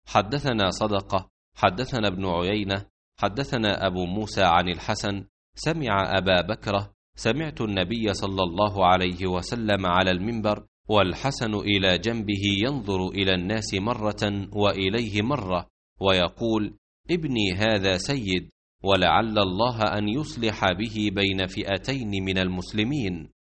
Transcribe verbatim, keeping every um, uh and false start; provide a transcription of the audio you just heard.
حدثنا صدقة حدثنا ابن عيينة حدثنا أبو موسى عن الحسن سمع أبا بكرة سمعت النبي صلى الله عليه وسلم على المنبر والحسن إلى جنبه ينظر إلى الناس مرة وإليه مرة ويقول: ابني هذا سيد، ولعل الله أن يصلح به بين فئتين من المسلمين.